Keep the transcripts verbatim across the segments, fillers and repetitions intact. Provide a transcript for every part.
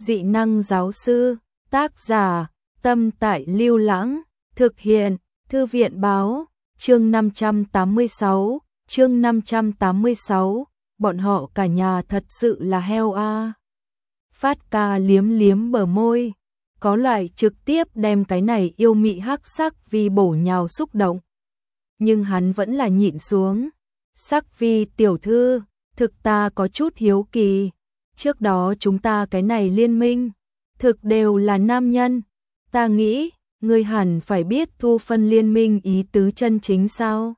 Dị năng giáo sư, tác giả, Tâm Tại Lưu Lãng, thực hiện, Thư viện báo, chương năm trăm tám mươi sáu, chương năm trăm tám mươi sáu, bọn họ cả nhà thật sự là heo a. Phát Ca liếm liếm bờ môi, có loại trực tiếp đem cái này yêu mị hắc sắc vì bổ nhào xúc động. Nhưng hắn vẫn là nhịn xuống. Sắc Vi tiểu thư, thực ta có chút hiếu kỳ. Trước đó chúng ta cái này liên minh, thực đều là nam nhân. Ta nghĩ, ngươi hẳn phải biết thu phân liên minh ý tứ chân chính sao?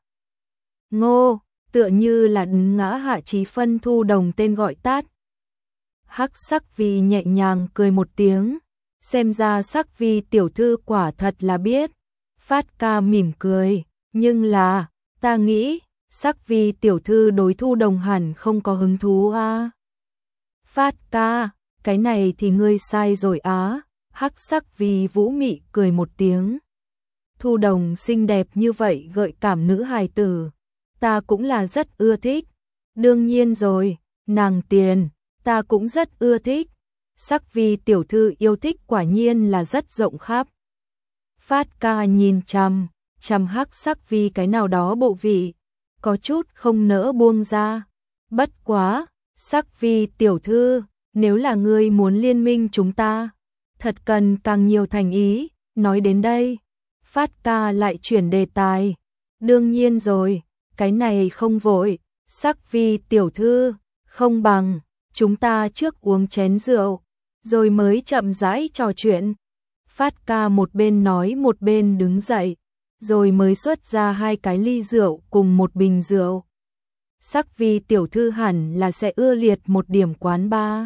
Ngô, tựa như là ngã Hạ Chí phân thu đồng tên gọi tát. Hắc Sắc Vi nhẹ nhàng cười một tiếng, xem ra Sắc Vi tiểu thư quả thật là biết. Phát Ca mỉm cười, nhưng là, ta nghĩ, Sắc Vi tiểu thư đối thu đồng hẳn không có hứng thú a. Phát Ca, cái này thì ngươi sai rồi á. Hắc Sắc Vi vũ mị cười một tiếng. Thu đồng xinh đẹp như vậy gợi cảm nữ hài tử, ta cũng là rất ưa thích. Đương nhiên rồi, nàng tiền, ta cũng rất ưa thích. Sắc Vi tiểu thư yêu thích quả nhiên là rất rộng khắp. Phát Ca nhìn chằm, chằm Hắc Sắc Vi cái nào đó bộ vị, có chút không nỡ buông ra. Bất quá, Sắc Vi tiểu thư, nếu là ngươi muốn liên minh chúng ta, thật cần càng nhiều thành ý. Nói đến đây, Phát Ca lại chuyển đề tài. Đương nhiên rồi, cái này không vội. Sắc Vi tiểu thư, không bằng chúng ta trước uống chén rượu, rồi mới chậm rãi trò chuyện. Phát Ca một bên nói một bên đứng dậy, rồi mới xuất ra hai cái ly rượu cùng một bình rượu. Sắc Vi tiểu thư hẳn là sẽ ưa liệt một điểm quán ba.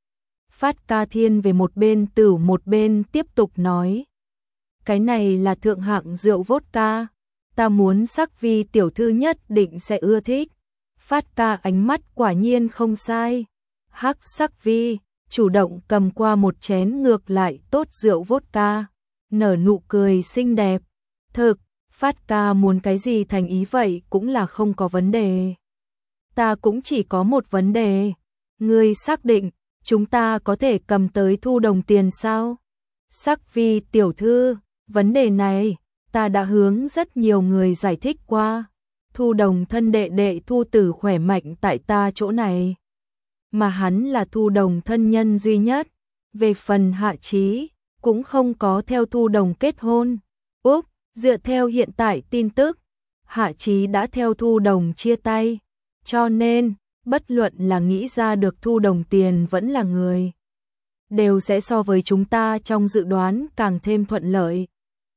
Phát Ca thiên về một bên tử một bên tiếp tục nói. Cái này là thượng hạng rượu vodka, ta muốn Sắc Vi tiểu thư nhất định sẽ ưa thích. Phát Ca ánh mắt quả nhiên không sai. Hắc Sắc Vi chủ động cầm qua một chén ngược lại tốt rượu vodka, nở nụ cười xinh đẹp. Thực, Phát Ca muốn cái gì thành ý vậy cũng là không có vấn đề. Ta cũng chỉ có một vấn đề. Ngươi xác định chúng ta có thể cầm tới thu đồng tiền sao? Sắc Vi tiểu thư, vấn đề này ta đã hướng rất nhiều người giải thích qua. Thu đồng thân đệ đệ Thu Tử khỏe mạnh tại ta chỗ này, mà hắn là thu đồng thân nhân duy nhất. Về phần Hạ Chí, cũng không có theo thu đồng kết hôn. Úc, dựa theo hiện tại tin tức, Hạ Chí đã theo thu đồng chia tay. Cho nên, bất luận là nghĩ ra được thu đồng tiền vẫn là người, đều sẽ so với chúng ta trong dự đoán càng thêm thuận lợi.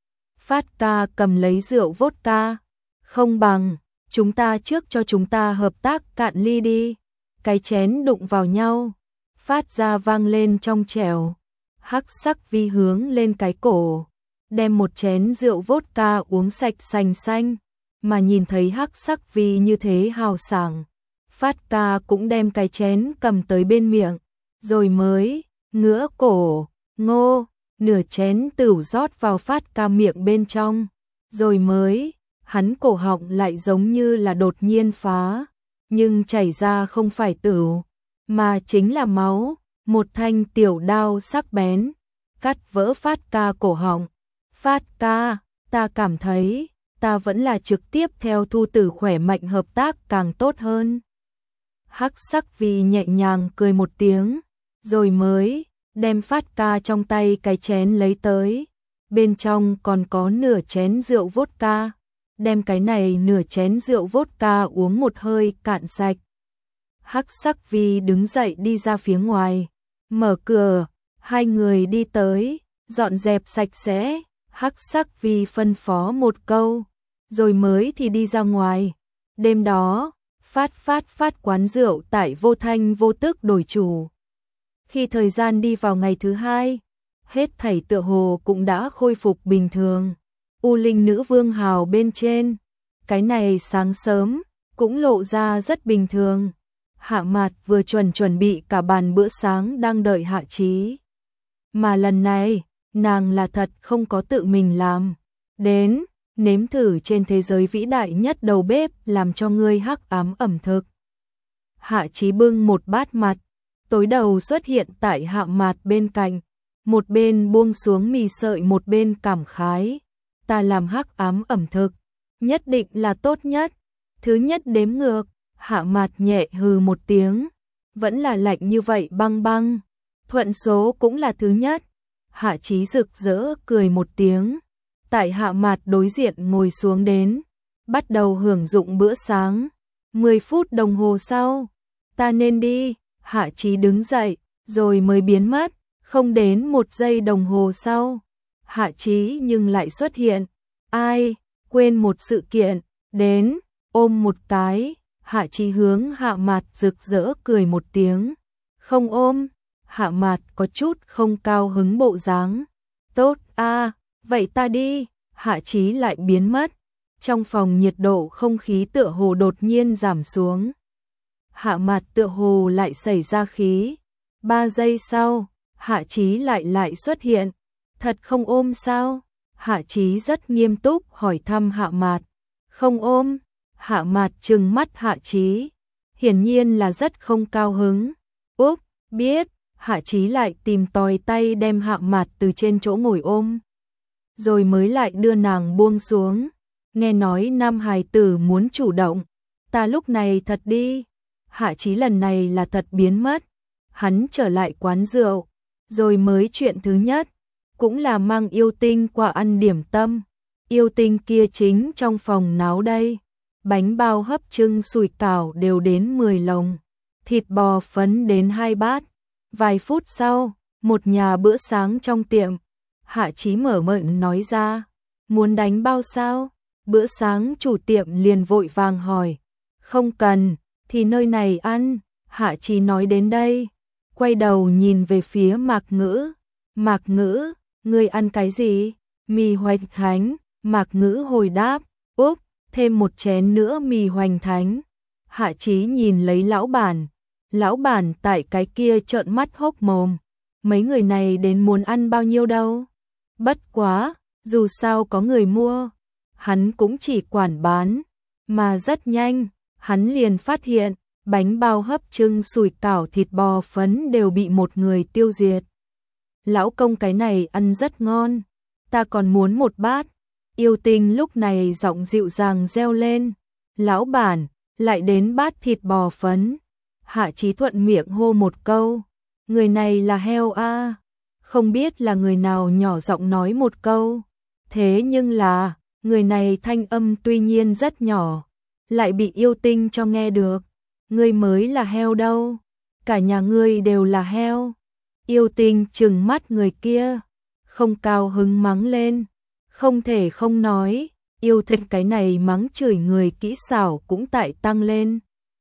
Phát Ca cầm lấy rượu vodka. Không bằng, chúng ta trước cho chúng ta hợp tác cạn ly đi. Cái chén đụng vào nhau, phát ra vang lên trong trẻo. Hắc Sắc Vi hướng lên cái cổ, đem một chén rượu vodka uống sạch sành xanh. Mà nhìn thấy Hắc Sắc Vi như thế hào sảng, Phát Ca cũng đem cái chén cầm tới bên miệng, rồi mới ngửa cổ, ngô, nửa chén tửu rót vào Phát Ca miệng bên trong, rồi mới, hắn cổ họng lại giống như là đột nhiên phá, nhưng chảy ra không phải tửu, mà chính là máu. Một thanh tiểu đao sắc bén cắt vỡ Phát Ca cổ họng. Phát Ca, ta cảm thấy ta vẫn là trực tiếp theo Thu Tử khỏe mạnh hợp tác càng tốt hơn. Hắc Sắc Vi nhẹ nhàng cười một tiếng, rồi mới đem Phát Ca trong tay cái chén lấy tới. Bên trong còn có nửa chén rượu vodka, đem cái này nửa chén rượu vodka uống một hơi cạn sạch. Hắc Sắc Vi đứng dậy đi ra phía ngoài, mở cửa, hai người đi tới, dọn dẹp sạch sẽ. Hắc Sắc Vi phân phó một câu, rồi mới thì đi ra ngoài. Đêm đó, phát phát phát quán rượu tại vô thanh vô tức đổi chủ. Khi thời gian đi vào ngày thứ hai, hết thảy tựa hồ cũng đã khôi phục bình thường. U Linh Nữ Vương hào bên trên, cái này sáng sớm cũng lộ ra rất bình thường. Hạ Mạt vừa chuẩn chuẩn bị cả bàn bữa sáng đang đợi Hạ Chí, mà lần này nàng là thật không có tự mình làm. Đến nếm thử trên thế giới vĩ đại nhất đầu bếp làm cho ngươi hắc ám ẩm thực. Hạ Chí bưng một bát mặt, tối đầu xuất hiện tại Hạ Mạt bên cạnh, một bên buông xuống mì sợi một bên cảm khái, ta làm hắc ám ẩm thực, nhất định là tốt nhất. Thứ nhất đếm ngược, Hạ Mạt nhẹ hừ một tiếng, vẫn là lạnh như vậy băng băng. Thuận số cũng là thứ nhất. Hạ Chí rực rỡ cười một tiếng, tại Hạ Mạt đối diện ngồi xuống đến, bắt đầu hưởng dụng bữa sáng. mười phút đồng hồ sau, ta nên đi. Hạ Chí đứng dậy, rồi mới biến mất, không đến một giây đồng hồ sau. Hạ Chí nhưng lại xuất hiện, ai, quên một sự kiện, đến, ôm một cái. Hạ Chí hướng Hạ Mạt rực rỡ cười một tiếng, không ôm. Hạ Mạt có chút không cao hứng bộ dáng, tốt a, vậy ta đi. Hạ Chí lại biến mất, trong phòng nhiệt độ không khí tựa hồ đột nhiên giảm xuống. Hạ Mạt tựa hồ lại xảy ra khí. Ba giây sau, Hạ Chí lại lại xuất hiện, thật không ôm sao? Hạ Chí rất nghiêm túc hỏi thăm Hạ Mạt, không ôm. Hạ Mạt trừng mắt Hạ Chí, hiển nhiên là rất không cao hứng. Úp, biết. Hạ Chí lại tìm tòi tay đem Hạ Mạt từ trên chỗ ngồi ôm, rồi mới lại đưa nàng buông xuống. Nghe nói nam hài tử muốn chủ động, ta lúc này thật đi. Hạ Chí lần này là thật biến mất. Hắn trở lại quán rượu, rồi mới chuyện thứ nhất, cũng là mang yêu tinh qua ăn điểm tâm. Yêu tinh kia chính trong phòng náo đây. Bánh bao hấp trưng sủi cảo đều đến mười lồng, thịt bò phấn đến hai bát. Vài phút sau, một nhà bữa sáng trong tiệm, Hạ Chí mở miệng nói ra, muốn đánh bao sao? Bữa sáng chủ tiệm liền vội vàng hỏi, không cần, thì nơi này ăn. Hạ Chí nói đến đây, quay đầu nhìn về phía Mạc Ngữ. Mạc Ngữ, ngươi ăn cái gì? Mì hoành thánh. Mạc Ngữ hồi đáp, úp, thêm một chén nữa mì hoành thánh. Hạ Chí nhìn lấy lão bản. Lão bản tại cái kia trợn mắt hốc mồm, mấy người này đến muốn ăn bao nhiêu đâu. Bất quá, dù sao có người mua, hắn cũng chỉ quản bán, mà rất nhanh, hắn liền phát hiện, bánh bao hấp trưng sủi cảo thịt bò phấn đều bị một người tiêu diệt. Lão công cái này ăn rất ngon, ta còn muốn một bát. Yêu tinh lúc này giọng dịu dàng reo lên, lão bản, lại đến bát thịt bò phấn. Hạ Chí thuận miệng hô một câu, người này là heo a. Không biết là người nào nhỏ giọng nói một câu, thế nhưng là, người này thanh âm tuy nhiên rất nhỏ, lại bị yêu tinh cho nghe được. Ngươi mới là heo đâu, cả nhà ngươi đều là heo. Yêu tinh trừng mắt người kia, không cao hứng mắng lên, không thể không nói, yêu tinh cái này mắng chửi người kỹ xảo cũng tại tăng lên.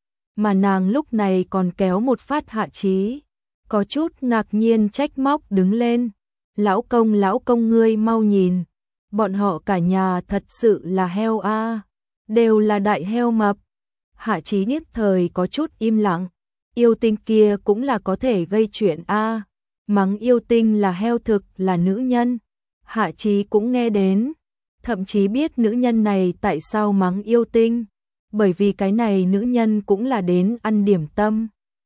Mà nàng lúc này còn kéo một phát Hạ Chí, có chút ngạc nhiên trách móc đứng lên, lão công lão công ngươi mau nhìn, bọn họ cả nhà thật sự là heo a, đều là đại heo mập. Hạ Chí nhất thời có chút im lặng, yêu tinh kia cũng là có thể gây chuyện a, mắng yêu tinh là heo thực là nữ nhân. Hạ Chí cũng nghe đến, thậm chí biết nữ nhân này tại sao mắng yêu tinh, bởi vì cái này nữ nhân cũng là đến ăn điểm tâm.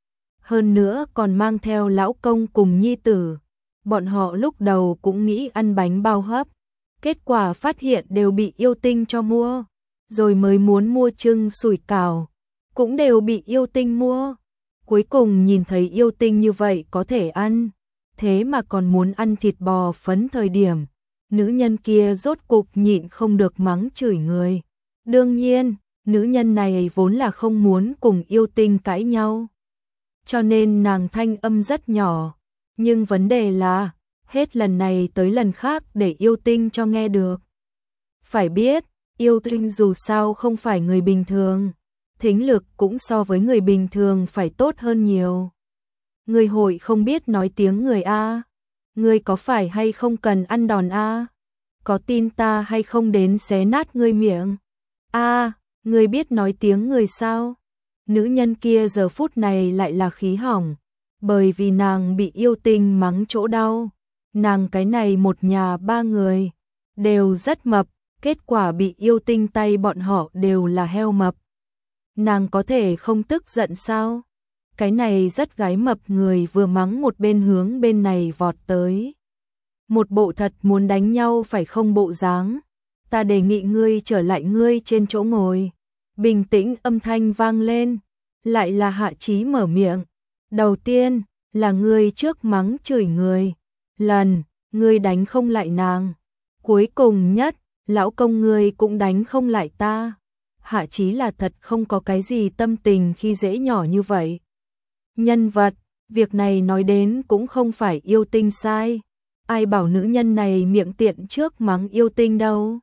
Hơn nữa còn mang theo lão công cùng nhi tử, bọn họ lúc đầu cũng nghĩ ăn bánh bao hấp, kết quả phát hiện đều bị yêu tinh cho mua, rồi mới muốn mua trưng sủi cảo, cũng đều bị yêu tinh mua. Cuối cùng nhìn thấy yêu tinh như vậy có thể ăn, thế mà còn muốn ăn thịt bò phấn thời điểm, nữ nhân kia rốt cục nhịn không được mắng chửi người. Đương nhiên, nữ nhân này vốn là không muốn cùng yêu tinh cãi nhau, cho nên nàng thanh âm rất nhỏ, nhưng vấn đề là, hết lần này tới lần khác để yêu tinh cho nghe được. Phải biết, yêu tinh dù sao không phải người bình thường, thính lực cũng so với người bình thường phải tốt hơn nhiều. Người hội không biết nói tiếng người a? Ngươi có phải hay không cần ăn đòn a? Có tin ta hay không đến xé nát ngươi miệng? A, ngươi biết nói tiếng người sao? Nữ nhân kia giờ phút này lại là khí hỏng, bởi vì nàng bị yêu tinh mắng chỗ đau. Nàng cái này một nhà ba người, đều rất mập, kết quả bị yêu tinh tay bọn họ đều là heo mập. Nàng có thể không tức giận sao? Cái này rất gái mập người vừa mắng một bên hướng bên này vọt tới. Một bộ thật muốn đánh nhau phải không bộ dáng. Ta đề nghị ngươi trở lại ngươi trên chỗ ngồi. Bình tĩnh âm thanh vang lên. Lại là Hạ Chí mở miệng. Đầu tiên là ngươi trước mắng chửi người. Lần, ngươi đánh không lại nàng. Cuối cùng nhất, lão công ngươi cũng đánh không lại ta. Hạ Chí là thật không có cái gì tâm tình khi dễ nhỏ như vậy. Nhân vật, việc này nói đến cũng không phải yêu tinh sai. Ai bảo nữ nhân này miệng tiện trước mắng yêu tinh đâu.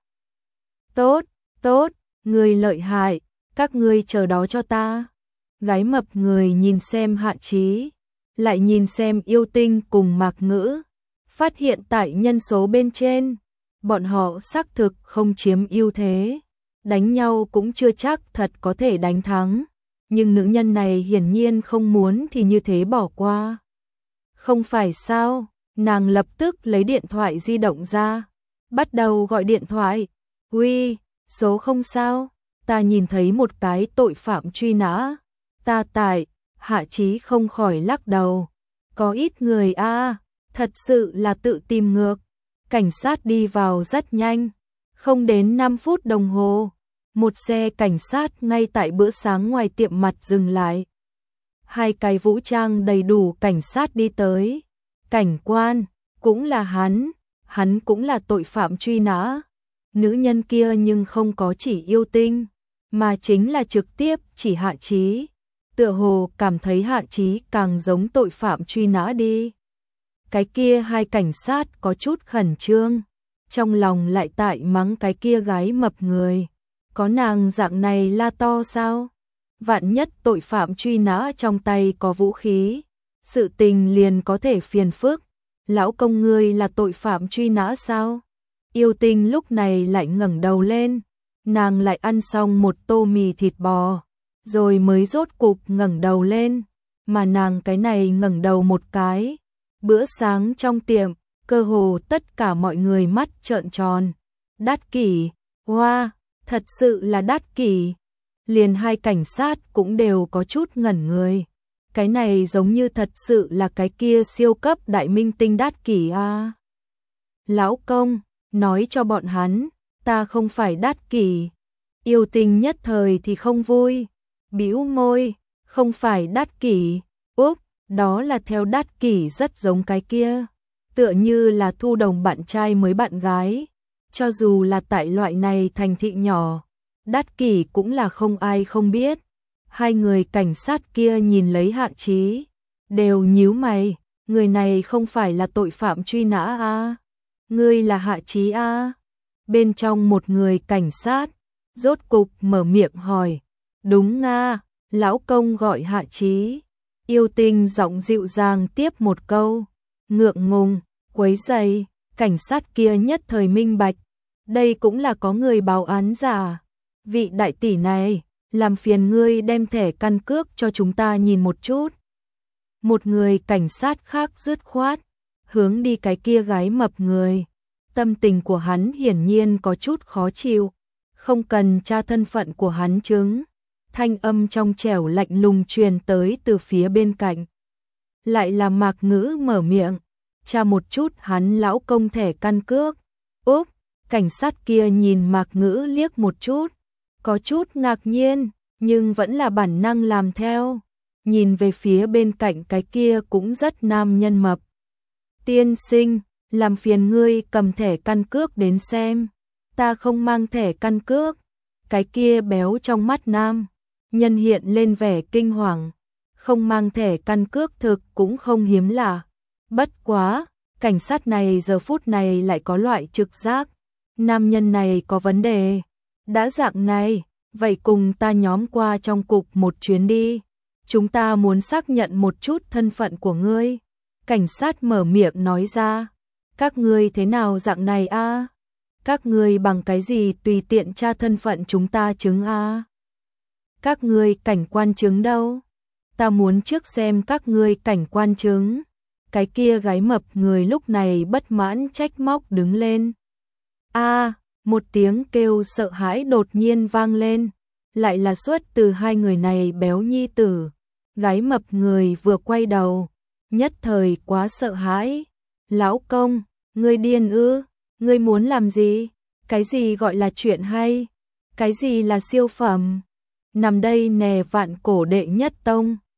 Tốt, tốt, người lợi hại, các ngươi chờ đó cho ta. Gái mập người nhìn xem Hạ Chí, lại nhìn xem yêu tinh cùng Mạc Ngữ. Phát hiện tại nhân số bên trên, bọn họ xác thực không chiếm ưu thế. Đánh nhau cũng chưa chắc thật có thể đánh thắng. Nhưng nữ nhân này hiển nhiên không muốn thì như thế bỏ qua. Không phải sao, nàng lập tức lấy điện thoại di động ra. Bắt đầu gọi điện thoại. Uy, số không sao, ta nhìn thấy một cái tội phạm truy nã. Ta tại, Hạ Chí không khỏi lắc đầu. Có ít người a, thật sự là tự tìm ngược. Cảnh sát đi vào rất nhanh, không đến năm phút đồng hồ. Một xe cảnh sát ngay tại bữa sáng ngoài tiệm mặt dừng lại. Hai cái vũ trang đầy đủ cảnh sát đi tới. Cảnh quan, cũng là hắn, hắn cũng là tội phạm truy nã. Nữ nhân kia nhưng không có chỉ yêu tinh, mà chính là trực tiếp chỉ Hạ Chí. Tựa hồ cảm thấy Hạ Chí càng giống tội phạm truy nã đi. Cái kia hai cảnh sát có chút khẩn trương, trong lòng lại tại mắng cái kia gái mập người. Có nàng dạng này la to sao? Vạn nhất tội phạm truy nã trong tay có vũ khí, sự tình liền có thể phiền phức. Lão công ngươi là tội phạm truy nã sao? Yêu tinh lúc này lại ngẩng đầu lên, nàng lại ăn xong một tô mì thịt bò, rồi mới rốt cục ngẩng đầu lên, mà nàng cái này ngẩng đầu một cái. Bữa sáng trong tiệm, cơ hồ tất cả mọi người mắt trợn tròn. Đắt kỷ, hoa, wow, thật sự là đắt kỷ. Liền hai cảnh sát cũng đều có chút ngẩn người. Cái này giống như thật sự là cái kia siêu cấp đại minh tinh đắt kỷ a. À. Lão công, nói cho bọn hắn, ta không phải đắt kỷ. Yêu tinh nhất thời thì không vui, bĩu môi, không phải đắt kỷ. Úp, đó là theo đắt kỷ rất giống cái kia, tựa như là Thu Đồng bạn trai mới bạn gái. Cho dù là tại loại này thành thị nhỏ, đắt kỷ cũng là không ai không biết. Hai người cảnh sát kia nhìn lấy Hạ Chí, đều nhíu mày, người này không phải là tội phạm truy nã a? À? Ngươi là Hạ Chí a? À? Bên trong một người cảnh sát, rốt cục mở miệng hỏi. Đúng nga, lão công gọi Hạ Chí. Yêu tinh giọng dịu dàng tiếp một câu. Ngượng ngùng, quấy rầy, cảnh sát kia nhất thời minh bạch. Đây cũng là có người báo án giả. Vị đại tỷ này, làm phiền ngươi đem thẻ căn cước cho chúng ta nhìn một chút. Một người cảnh sát khác dứt khoát, hướng đi cái kia gái mập người. Tâm tình của hắn hiển nhiên có chút khó chịu, không cần tra thân phận của hắn chứng. Thanh âm trong trẻo lạnh lùng truyền tới từ phía bên cạnh. Lại là Mạc Ngữ mở miệng, tra một chút hắn lão công thẻ căn cước. Úp, cảnh sát kia nhìn Mạc Ngữ liếc một chút, có chút ngạc nhiên, nhưng vẫn là bản năng làm theo. Nhìn về phía bên cạnh cái kia cũng rất nam nhân mập. Tiên sinh, làm phiền ngươi cầm thẻ căn cước đến xem. Ta không mang thẻ căn cước. Cái kia béo trong mắt nam nhân hiện lên vẻ kinh hoàng. Không mang thẻ căn cước thực cũng không hiếm lạ. Bất quá, cảnh sát này giờ phút này lại có loại trực giác. Nam nhân này có vấn đề. Đã dạng này, vậy cùng ta nhóm qua trong cục một chuyến đi. Chúng ta muốn xác nhận một chút thân phận của ngươi. Cảnh sát mở miệng nói ra. Các ngươi thế nào dạng này a? À? Các ngươi bằng cái gì tùy tiện tra thân phận chúng ta chứng a? À? Các ngươi cảnh quan chứng đâu? Ta muốn trước xem các ngươi cảnh quan chứng. Cái kia gái mập người lúc này bất mãn trách móc đứng lên. A, à, một tiếng kêu sợ hãi đột nhiên vang lên, lại là xuất từ hai người này béo nhi tử. Gái mập người vừa quay đầu, nhất thời quá sợ hãi. Lão công, ngươi điên ư? Ngươi muốn làm gì? Cái gì gọi là chuyện hay? Cái gì là siêu phẩm? Nằm đây nè vạn cổ đệ nhất tông.